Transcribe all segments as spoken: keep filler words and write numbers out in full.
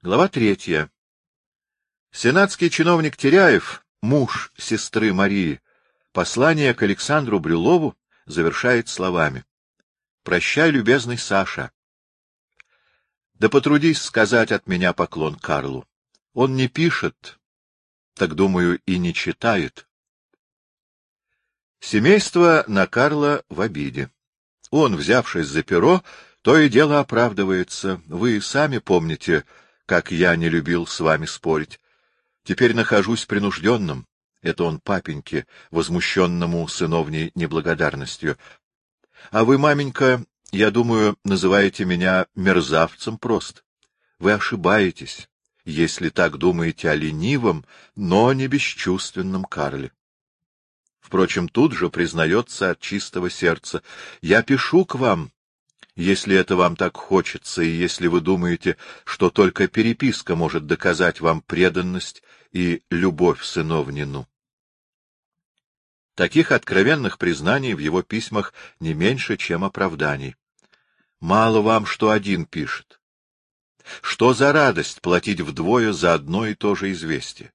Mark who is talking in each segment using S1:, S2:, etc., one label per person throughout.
S1: Глава третья. Сенатский чиновник Теряев, муж сестры Марии, послание к Александру Брюлову завершает словами: «Прощай, любезный Саша. Да потрудись сказать от меня поклон Карлу. Он не пишет, так, думаю, и не читает». Семейство на Карла в обиде. Он, взявшись за перо, то и дело оправдывается. Вы сами помните, как я не любил с вами спорить. Теперь нахожусь принужденным. Это он папеньке, возмущенному сыновней неблагодарностью. А вы, маменька, я думаю, называете меня мерзавцем просто. Вы ошибаетесь, если так думаете о ленивом, но не бесчувственном Карле. Впрочем, тут же признается от чистого сердца: я пишу к вам, если это вам так хочется, и если вы думаете, что только переписка может доказать вам преданность и любовь сыновнину. Таких откровенных признаний в его письмах не меньше, чем оправданий. Мало вам, что один пишет. Что за радость платить вдвое за одно и то же известие?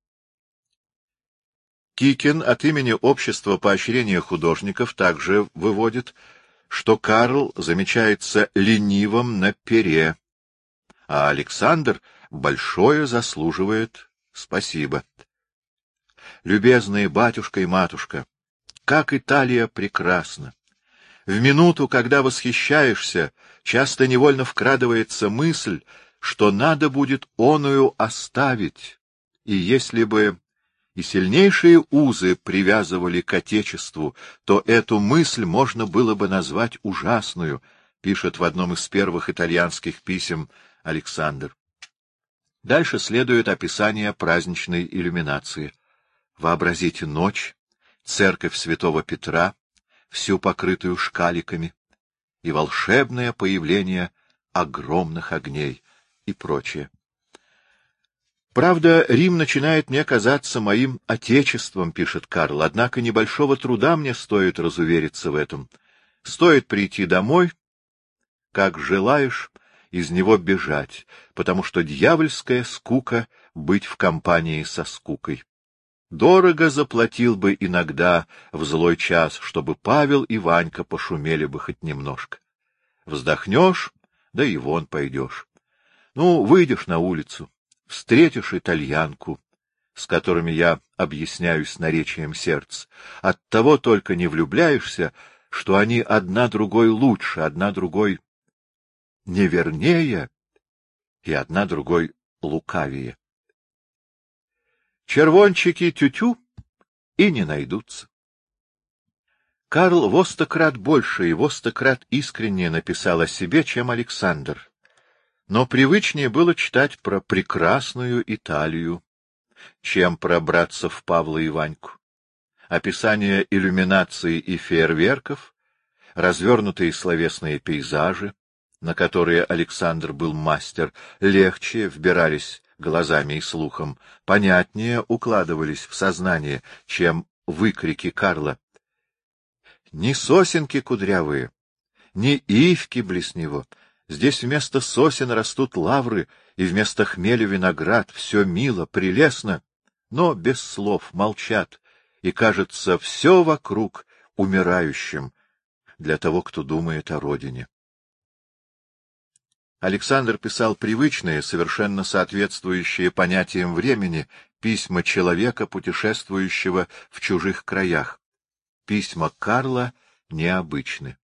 S1: Кикин от имени Общества поощрения художников также выводит, что Карл замечается ленивым на пере, а Александр большое заслуживает спасибо. Любезные батюшка и матушка, как Италия прекрасна! В минуту, когда восхищаешься, часто невольно вкрадывается мысль, что надо будет оную оставить, и если бы и сильнейшие узы привязывали к Отечеству, то эту мысль можно было бы назвать ужасную, пишет в одном из первых итальянских писем Александр. Дальше следует описание праздничной иллюминации. Вообразите ночь, церковь святого Петра, всю покрытую шкаликами, и волшебное появление огромных огней и прочее. Правда, Рим начинает мне казаться моим отечеством, пишет Карл, однако небольшого труда мне стоит разувериться в этом. Стоит прийти домой, как желаешь, из него бежать, потому что дьявольская скука — быть в компании со скукой. Дорого заплатил бы иногда в злой час, чтобы Павел и Ванька пошумели бы хоть немножко. Вздохнешь, да и вон пойдешь. Ну, выйдешь на улицу, встретишь итальянку, с которыми я объясняюсь наречием сердца. Оттого только не влюбляешься, что они одна другой лучше, одна другой невернее и одна другой лукавее. Червончики тю-тю и не найдутся. Карл во сто крат больше и во сто крат искренне написал о себе, чем Александр. Но привычнее было читать про прекрасную Италию, чем про братцев Павла и Ваньку. Описание иллюминаций и фейерверков, развернутые словесные пейзажи, на которые Александр был мастер, легче вбирались глазами и слухом, понятнее укладывались в сознание, чем выкрики Карла. Ни сосенки кудрявые, ни ивки близ него. Здесь вместо сосен растут лавры, и вместо хмеля виноград. Все мило, прелестно, но без слов молчат, и кажется все вокруг умирающим для того, кто думает о родине. Александр писал привычные, совершенно соответствующие понятиям времени, письма человека, путешествующего в чужих краях. Письма Карла необычны.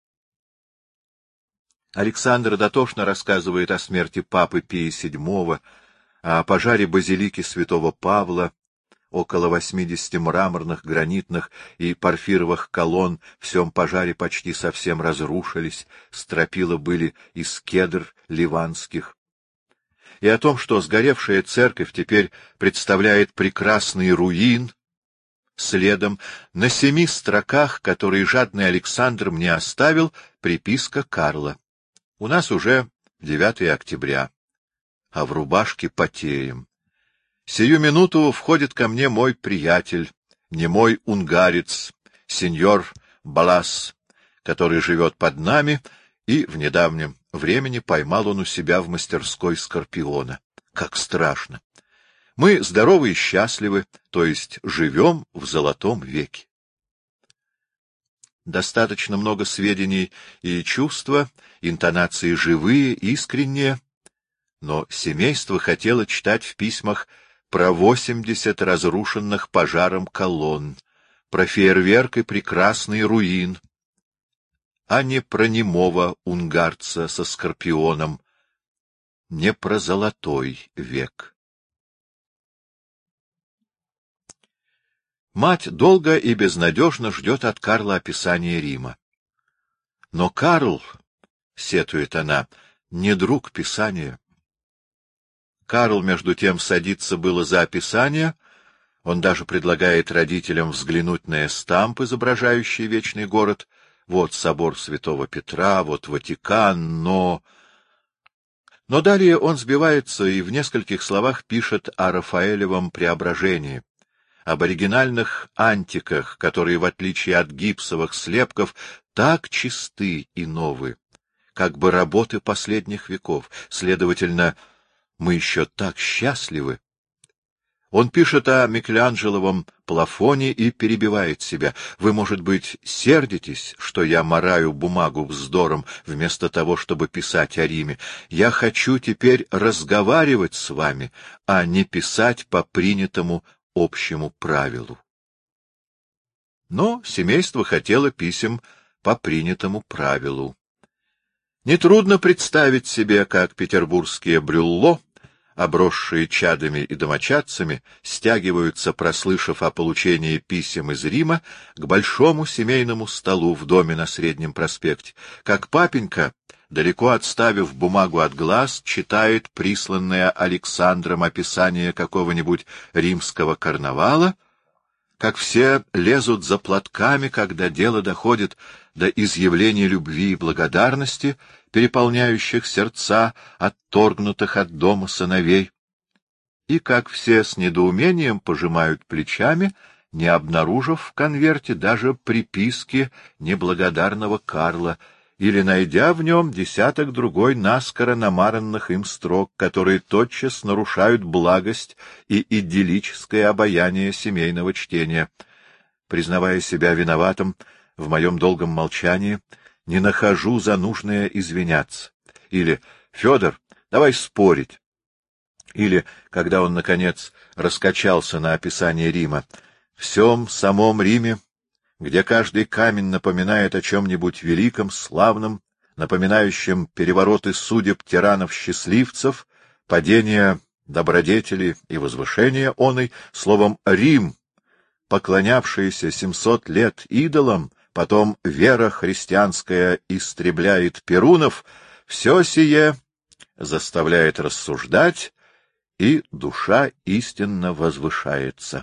S1: Александр дотошно рассказывает о смерти папы Пия седьмого, о пожаре базилики святого Павла. Около восьмидесяти мраморных, гранитных и порфировых колонн в сём пожаре почти совсем разрушились, стропила были из кедр ливанских. И о том, что сгоревшая церковь теперь представляет прекрасный руин, следом на семи строках, которые жадный Александр мне оставил, приписка Карла. У нас уже девятое октября, а в рубашке потеем. Сию минуту входит ко мне мой приятель, немой унгарец, сеньор Балас, который живет под нами, и в недавнем времени поймал он у себя в мастерской скорпиона. Как страшно! Мы здоровы и счастливы, то есть живем в золотом веке. Достаточно много сведений и чувства, интонации живые, искренние, но семейство хотело читать в письмах про восемьдесят разрушенных пожаром колонн, про фейерверк и прекрасный руин, а не про немого унгарца со скорпионом, не про золотой век. Мать долго и безнадежно ждет от Карла описания Рима. Но Карл, сетует она, не друг Писания. Карл, между тем, садится было за описание, он даже предлагает родителям взглянуть на эстамп, изображающий вечный город. Вот собор Святого Петра, вот Ватикан, но... Но далее он сбивается и в нескольких словах пишет о Рафаэлевом преображении, об оригинальных антиках, которые, в отличие от гипсовых слепков, так чисты и новы, как бы работы последних веков. Следовательно, мы еще так счастливы. Он пишет о Микеланджеловом плафоне и перебивает себя. Вы, может быть, сердитесь, что я мараю бумагу вздором, вместо того, чтобы писать о Риме. Я хочу теперь разговаривать с вами, а не писать по принятому общему правилу. Но семейство хотело писем по принятому правилу. Нетрудно представить себе, как петербургские брюлло, обросшие чадами и домочадцами, стягиваются, прослышав о получении писем из Рима, к большому семейному столу в доме на Среднем проспекте, как папенька, далеко отставив бумагу от глаз, читает присланное Александром описание какого-нибудь римского карнавала, как все лезут за платками, когда дело доходит до изъявления любви и благодарности, переполняющих сердца отторгнутых от дома сыновей, и как все с недоумением пожимают плечами, не обнаружив в конверте даже приписки неблагодарного Карла, или найдя в нем десяток другой наскоро намаранных им строк, которые тотчас нарушают благость и идиллическое обаяние семейного чтения. Признавая себя виноватым в моем долгом молчании, не нахожу за нужное извиняться. Или «Федор, давай спорить». Или, когда он, наконец, раскачался на описание Рима, «В всем самом Риме, где каждый камень напоминает о чем-нибудь великом, славном, напоминающем перевороты судеб тиранов-счастливцев, падение добродетели и возвышение оной, словом, Рим, поклонявшийся семьсот лет идолам, потом вера христианская истребляет перунов, все сие заставляет рассуждать, и душа истинно возвышается».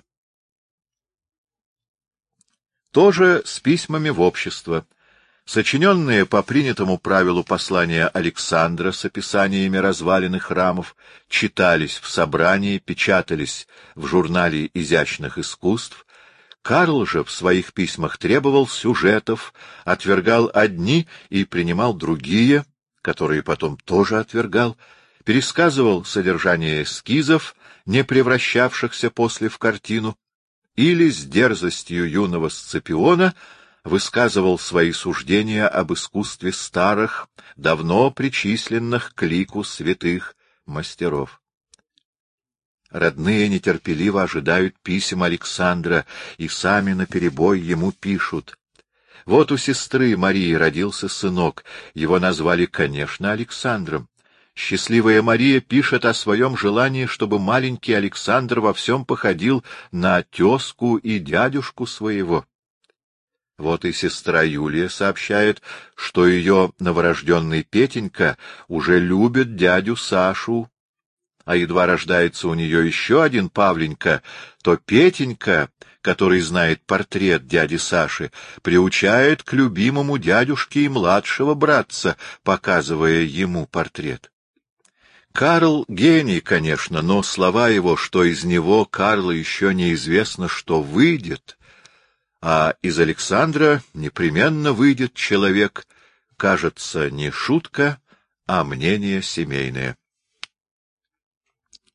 S1: Тоже с письмами в общество. Сочиненные по принятому правилу послания Александра с описаниями развалин и храмов читались в собрании, печатались в журнале изящных искусств. Карл же в своих письмах требовал сюжетов, отвергал одни и принимал другие, которые потом тоже отвергал, пересказывал содержание эскизов, не превращавшихся после в картину, или с дерзостью юного Сципиона высказывал свои суждения об искусстве старых, давно причисленных к лику святых мастеров. Родные нетерпеливо ожидают писем Александра и сами наперебой ему пишут. Вот у сестры Марии родился сынок, его назвали, конечно, Александром. Счастливая Мария пишет о своем желании, чтобы маленький Александр во всем походил на тезку и дядюшку своего. Вот и сестра Юлия сообщает, что ее новорожденный Петенька уже любит дядю Сашу, а едва рождается у нее еще один Павленька, то Петенька, который знает портрет дяди Саши, приучает к любимому дядюшке и младшего братца, показывая ему портрет. Карл — гений, конечно, но слова его, что из него, Карла, еще неизвестно, что выйдет, а из Александра непременно выйдет человек, кажется, не шутка, а мнение семейное.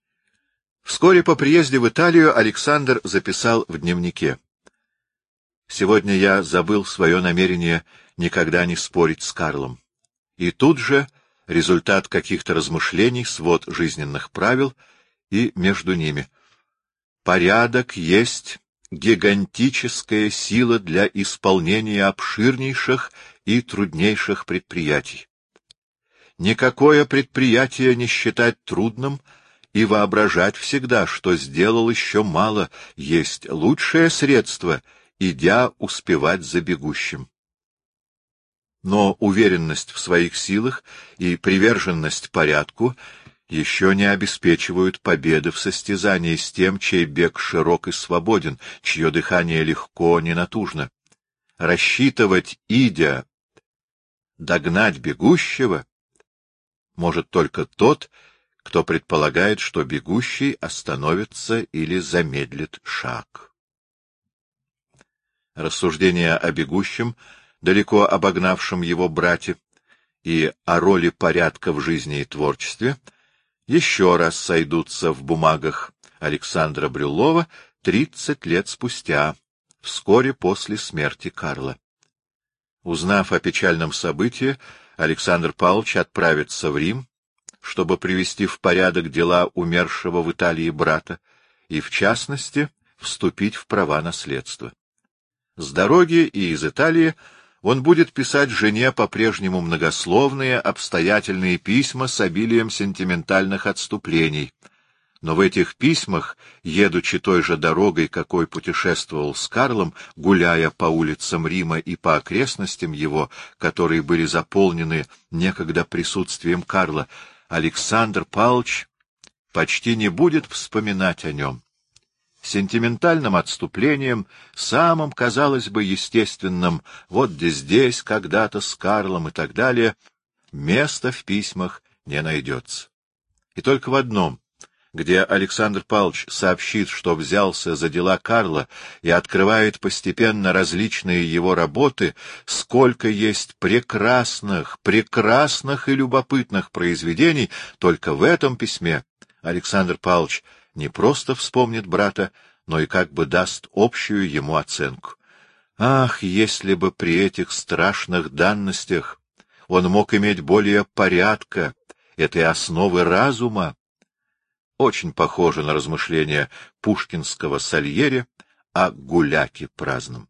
S1: Вскоре по приезде в Италию Александр записал в дневнике: «Сегодня я забыл свое намерение никогда не спорить с Карлом». И тут же результат каких-то размышлений, свод жизненных правил, и между ними: «Порядок есть гигантическая сила для исполнения обширнейших и труднейших предприятий. Никакое предприятие не считать трудным и воображать всегда, что сделал еще мало, есть лучшее средство, идя успевать за бегущим». Но уверенность в своих силах и приверженность порядку еще не обеспечивают победы в состязании с тем, чей бег широк и свободен, чье дыхание легко, ненатужно. Рассчитывать, идя, догнать бегущего может только тот, кто предполагает, что бегущий остановится или замедлит шаг. Рассуждения о бегущем, далеко обогнавшем его брате, и о роли порядка в жизни и творчестве еще раз сойдутся в бумагах Александра Брюллова тридцать лет спустя, вскоре после смерти Карла. Узнав о печальном событии, Александр Павлович отправится в Рим, чтобы привести в порядок дела умершего в Италии брата и, в частности, вступить в права наследства. С дороги и из Италии он будет писать жене по-прежнему многословные, обстоятельные письма с обилием сентиментальных отступлений. Но в этих письмах, едучи той же дорогой, какой путешествовал с Карлом, гуляя по улицам Рима и по окрестностям его, которые были заполнены некогда присутствием Карла, Александр Павлович почти не будет вспоминать о нем. Сентиментальным отступлением, самым, казалось бы, естественным, вот где здесь, когда-то с Карлом и так далее, места в письмах не найдется. И только в одном, где Александр Павлович сообщит, что взялся за дела Карла и открывает постепенно различные его работы, сколько есть прекрасных, прекрасных и любопытных произведений, только в этом письме Александр Павлович не просто вспомнит брата, но и как бы даст общую ему оценку. Ах, если бы при этих страшных данностях он мог иметь более порядка, этой основы разума! Очень похоже на размышления пушкинского Сальери о гуляке праздном.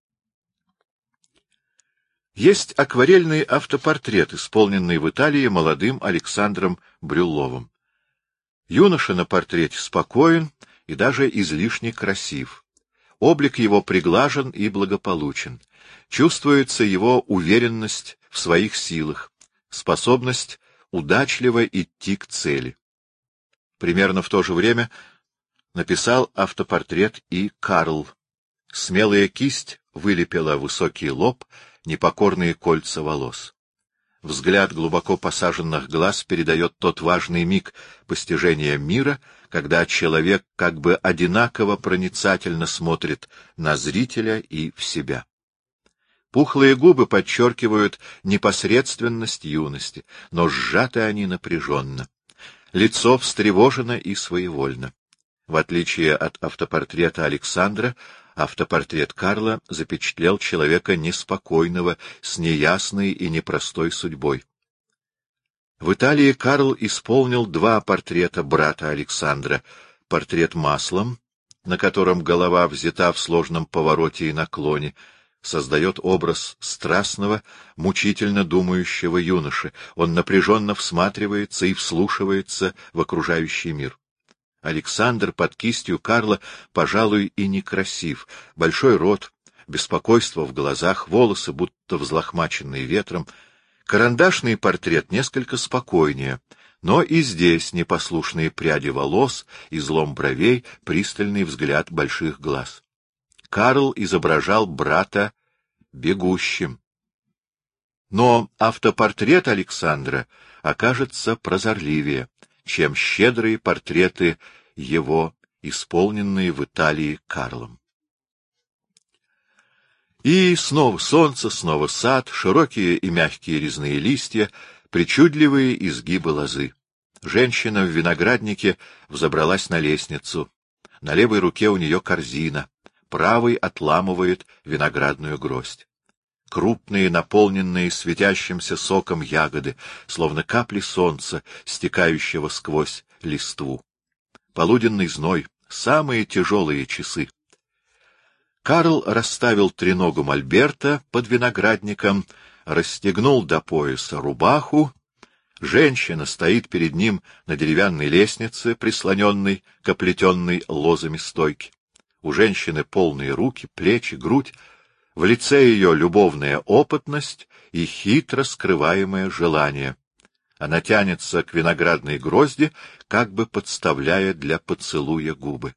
S1: Есть акварельный автопортрет, исполненный в Италии молодым Александром Брюлловым. Юноша на портрете спокоен и даже излишне красив. Облик его приглажен и благополучен. Чувствуется его уверенность в своих силах, способность удачливо идти к цели. Примерно в то же время написал автопортрет и Карл. Смелая кисть вылепила высокий лоб, непокорные кольца волос. Взгляд глубоко посаженных глаз передает тот важный миг постижения мира, когда человек как бы одинаково проницательно смотрит на зрителя и в себя. Пухлые губы подчеркивают непосредственность юности, но сжаты они напряженно. Лицо встревожено и своевольно. В отличие от автопортрета Александра, автопортрет Карла запечатлел человека неспокойного, с неясной и непростой судьбой. В Италии Карл исполнил два портрета брата Александра. Портрет маслом, на котором голова взята в сложном повороте и наклоне, создает образ страстного, мучительно думающего юноши. Он напряженно всматривается и вслушивается в окружающий мир. Александр под кистью Карла, пожалуй, и некрасив. Большой рот, беспокойство в глазах, волосы, будто взлохмаченные ветром. Карандашный портрет несколько спокойнее, но и здесь непослушные пряди волос, излом бровей, пристальный взгляд больших глаз. Карл изображал брата бегущим. Но автопортрет Александра окажется прозорливее, чем щедрые портреты его, исполненные в Италии Карлом. И снова солнце, снова сад, широкие и мягкие резные листья, причудливые изгибы лозы. Женщина в винограднике взобралась на лестницу. На левой руке у нее корзина, правой отламывает виноградную гроздь. Крупные, наполненные светящимся соком ягоды, словно капли солнца, стекающего сквозь листву. Полуденный зной, самые тяжелые часы. Карл расставил треногу мольберта под виноградником, расстегнул до пояса рубаху. Женщина стоит перед ним на деревянной лестнице, прислоненной к оплетенной лозами стойке. У женщины полные руки, плечи, грудь. В лице ее любовная опытность и хитро скрываемое желание. Она тянется к виноградной грозди, как бы подставляя для поцелуя губы.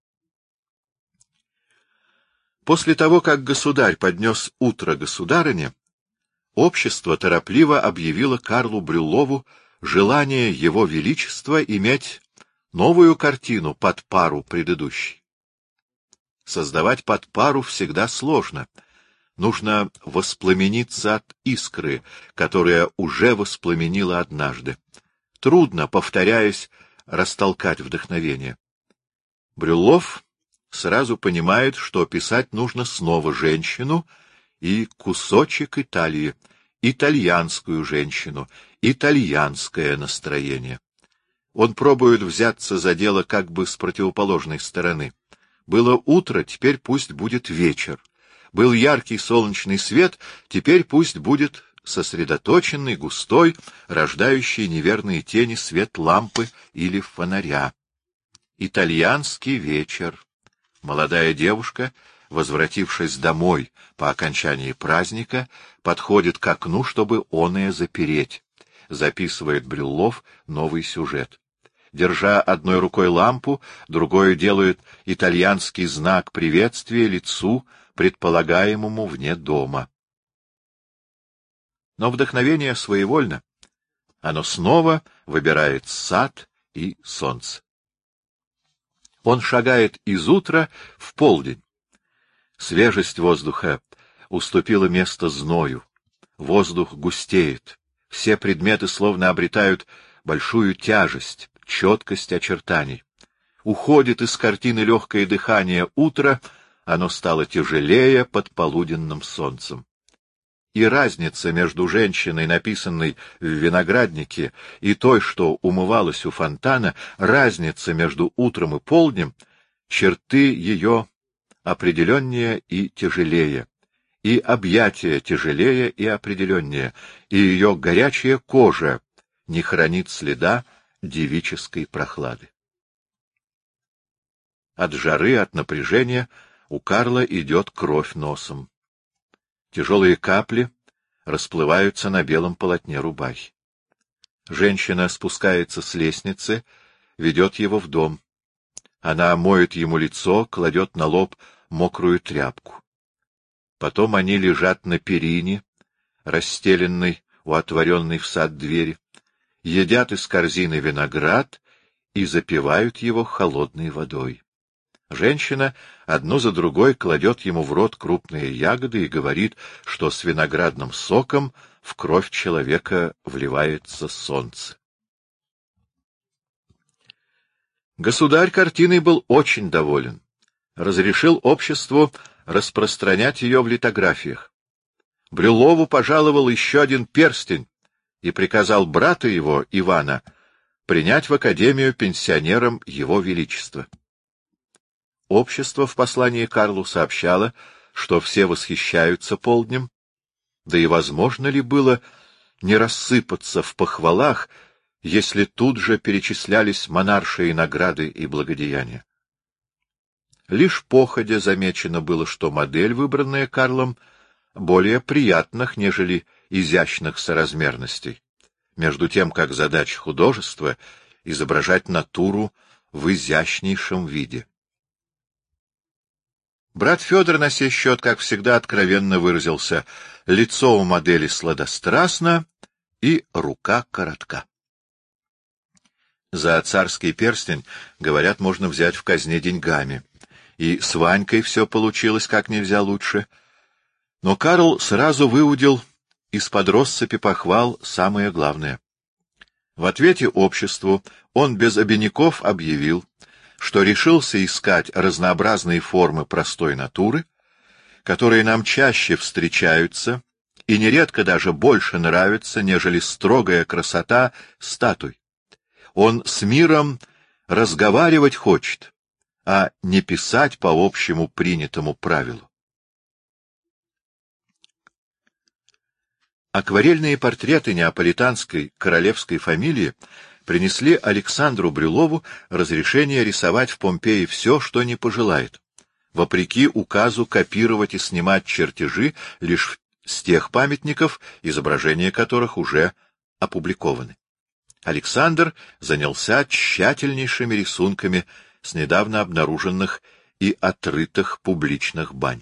S1: После того, как государь поднес утро государыне, общество торопливо объявило Карлу Брюллову желание его величества иметь новую картину под пару предыдущей. Создавать под пару всегда сложно. Нужно воспламениться от искры, которая уже воспламенила однажды. Трудно, повторяясь, растолкать вдохновение. Брюллов сразу понимает, что писать нужно снова женщину и кусочек Италии, итальянскую женщину, итальянское настроение. Он пробует взяться за дело как бы с противоположной стороны. Было утро, теперь пусть будет вечер. Был яркий солнечный свет, теперь пусть будет сосредоточенный, густой, рождающий неверные тени свет лампы или фонаря. Итальянский вечер. Молодая девушка, возвратившись домой по окончании праздника, подходит к окну, чтобы оное запереть. Записывает Брюллов новый сюжет. Держа одной рукой лампу, другой делает итальянский знак приветствия лицу, предполагаемому вне дома. Но вдохновение своевольно. Оно снова выбирает сад и солнце. Он шагает из утра в полдень. Свежесть воздуха уступила место зною. Воздух густеет. Все предметы словно обретают большую тяжесть, четкость очертаний. Уходит из картины легкое дыхание утра, оно стало тяжелее под полуденным солнцем. И разница между женщиной, написанной в винограднике, и той, что умывалась у фонтана, разница между утром и полднем, черты ее определеннее и тяжелее, и объятия тяжелее и определеннее, и ее горячая кожа не хранит следа девической прохлады. От жары, от напряжения у Карла идет кровь носом. Тяжелые капли расплываются на белом полотне рубахи. Женщина спускается с лестницы, ведет его в дом. Она моет ему лицо, кладет на лоб мокрую тряпку. Потом они лежат на перине, расстеленной у отворенной в сад двери, едят из корзины виноград и запивают его холодной водой. Женщина одну за другой кладет ему в рот крупные ягоды и говорит, что с виноградным соком в кровь человека вливается солнце. Государь картиной был очень доволен. Разрешил обществу распространять ее в литографиях. Брюллову пожаловал еще один перстень и приказал брата его, Ивана, принять в академию пенсионером его величества. Общество в послании Карлу сообщало, что все восхищаются полднем, да и возможно ли было не рассыпаться в похвалах, если тут же перечислялись монаршие награды и благодеяния. Лишь походя замечено было, что модель, выбранная Карлом, более приятных, нежели изящных соразмерностей, между тем как задача художества — изображать натуру в изящнейшем виде. Брат Федор на сей счет, как всегда, откровенно выразился: лицо у модели сладострастно и рука коротка. За царский перстень, говорят, можно взять в казне деньгами. И с Ванькой все получилось как нельзя лучше. Но Карл сразу выудил из-под россыпи похвал самое главное. В ответе обществу он без обиняков объявил, что решился искать разнообразные формы простой натуры, которые нам чаще встречаются и нередко даже больше нравятся, нежели строгая красота статуй. Он с миром разговаривать хочет, а не писать по общему принятому правилу. Акварельные портреты неаполитанской королевской фамилии принесли Александру Брюлову разрешение рисовать в Помпеи все, что не пожелает, вопреки указу копировать и снимать чертежи лишь с тех памятников, изображения которых уже опубликованы. Александр занялся тщательнейшими рисунками с недавно обнаруженных и отрытых публичных бань.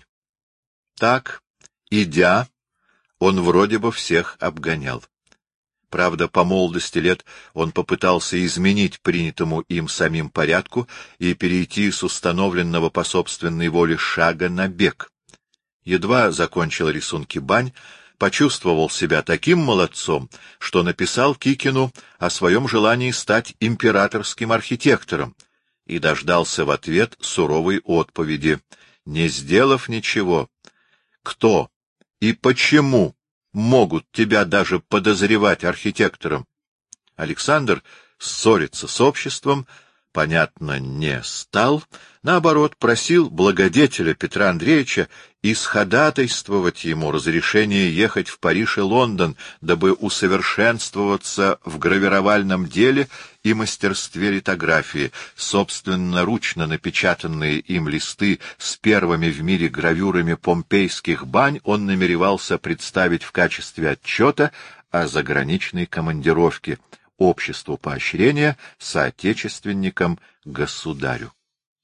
S1: Так, идя, он вроде бы всех обгонял. Правда, по молодости лет он попытался изменить принятому им самим порядку и перейти с установленного по собственной воле шага на бег. Едва закончил рисунки бань, почувствовал себя таким молодцом, что написал Кикину о своем желании стать императорским архитектором и дождался в ответ суровой отповеди: «Не сделав ничего, кто и почему могут тебя даже подозревать архитектором?» Александр ссориться с обществом, понятно, не стал, наоборот, просил благодетеля Петра Андреевича исходатайствовать ему разрешение ехать в Париж и Лондон, дабы усовершенствоваться в гравировальном деле и мастерстве литографии. Собственноручно напечатанные им листы с первыми в мире гравюрами помпейских бань он намеревался представить в качестве отчета о заграничной командировке обществу поощрения соотечественникам государю.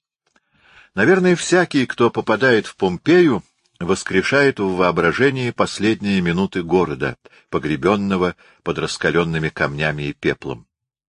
S1: Наверное, всякий, кто попадает в Помпею, воскрешает в воображении последние минуты города, погребенного под раскаленными камнями и пеплом.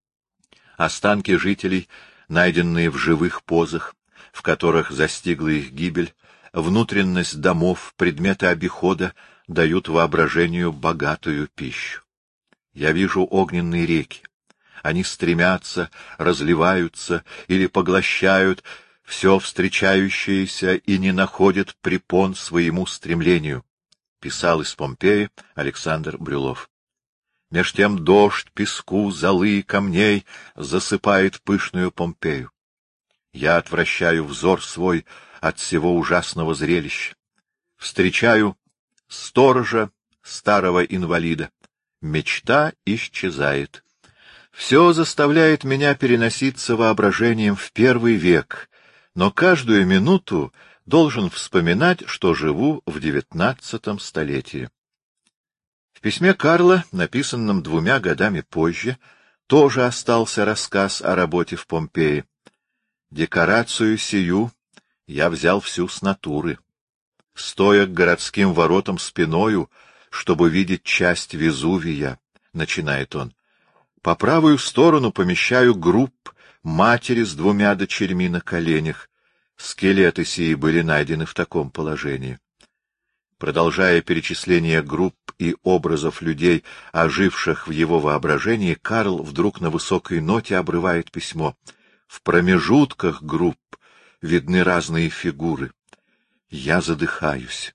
S1: Останки жителей, найденные в живых позах, в которых застигла их гибель, внутренность домов, предметы обихода дают воображению богатую пищу. Я вижу огненные реки. Они стремятся, разливаются или поглощают все встречающееся и не находят препон своему стремлению, писал из Помпеи Александр Брюлов. Меж тем дождь, песку, золы и камней засыпает пышную Помпею. Я отвращаю взор свой от всего ужасного зрелища. Встречаю сторожа, старого инвалида. Мечта исчезает. Все заставляет меня переноситься воображением в первый век, но каждую минуту должен вспоминать, что живу в девятнадцатом столетии. В письме Карла, написанном двумя годами позже, тоже остался рассказ о работе в Помпеи. Декорацию сию я взял всю с натуры. Стоя к городским воротам спиною, чтобы видеть часть Везувия, начинает он, по правую сторону помещаю групп матери с двумя дочерьми на коленях. Скелеты сии были найдены в таком положении. Продолжая перечисление групп и образов людей, оживших в его воображении, Карл вдруг на высокой ноте обрывает письмо. В промежутках групп видны разные фигуры. Я задыхаюсь.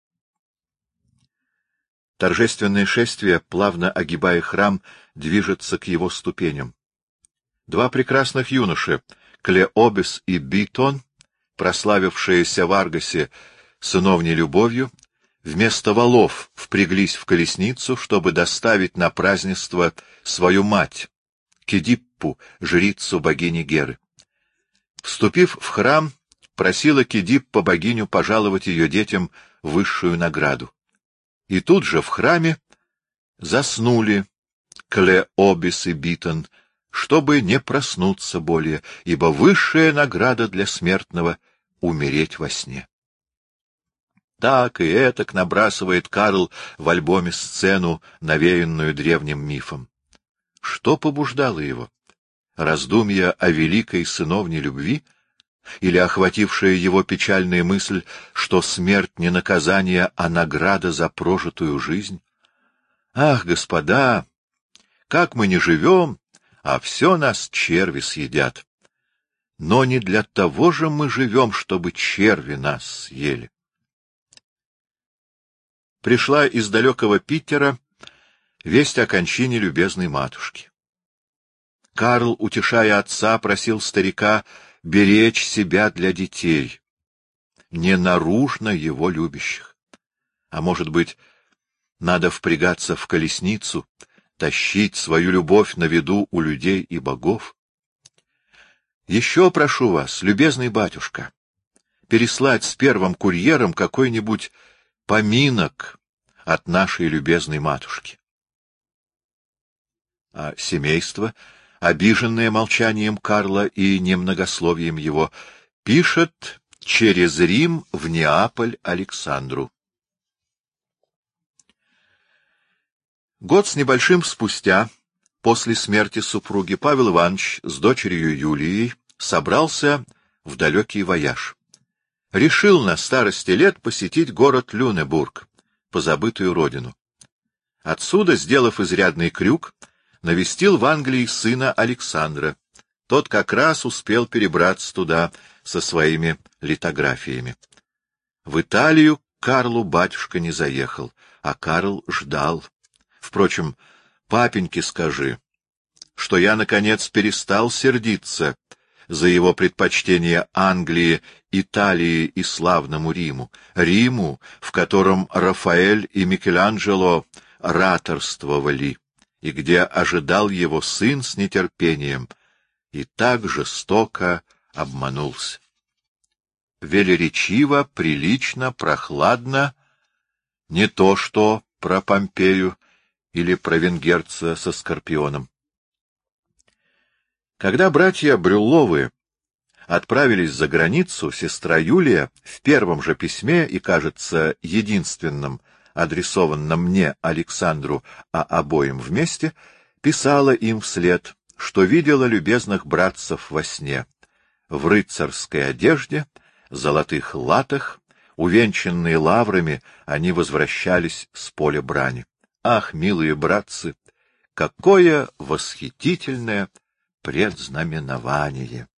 S1: Торжественное шествие, плавно огибая храм, движется к его ступеням. Два прекрасных юноши, Клеобис и Битон, прославившиеся в Аргосе сыновней любовью, вместо валов впряглись в колесницу, чтобы доставить на празднество свою мать, Кидиппу, жрицу богини Геры. Вступив в храм, просила Кидиппа богиню пожаловать ее детям высшую награду. И тут же в храме заснули Клеобис и Битон, чтобы не проснуться более, ибо высшая награда для смертного — умереть во сне. Так и этак набрасывает Карл в альбоме сцену, навеянную древним мифом. Что побуждало его? Раздумья о великой сыновней любви или охватившая его печальная мысль, что смерть не наказание, а награда за прожитую жизнь? Ах, господа, Как мы не живем, а все нас черви съедят. Но не для того же мы живем, чтобы черви нас съели. Пришла из далекого Питера весть о кончине любезной матушки. Карл, утешая отца, просил старика беречь себя для детей, не наружно его любящих. А может быть, надо впрягаться в колесницу, тащить свою любовь на виду у людей и богов? Еще прошу вас, любезный батюшка, переслать с первым курьером какой-нибудь поминок от нашей любезной матушки. А семейство, обиженное молчанием Карла и немногословием его, пишет через Рим в Неаполь Александру. Год с небольшим спустя, после смерти супруги, Павел Иванович с дочерью Юлией собрался в далекий вояж. Решил на старости лет посетить город Люнебург, позабытую родину. Отсюда, сделав изрядный крюк, навестил в Англии сына Александра. Тот как раз успел перебраться туда со своими литографиями. В Италию Карлу батюшка не заехал, а Карл ждал. Впрочем, папеньке скажи, что я, наконец, перестал сердиться за его предпочтение Англии, Италии и славному Риму, Риму, в котором Рафаэль и Микеланджело раторствовали, и где ожидал его сын с нетерпением, и так жестоко обманулся. Велеречиво, прилично, прохладно, не то что про Помпею или про венгерца со Скорпионом. Когда братья Брюлловы отправились за границу, сестра Юлия в первом же письме, и, кажется, единственном, адресованном мне, Александру, а обоим вместе, писала им вслед, что видела любезных братцев во сне, в рыцарской одежде, золотых латах, увенчанные лаврами, они возвращались с поля брани. Ах, милые братцы, какое восхитительное предзнаменование!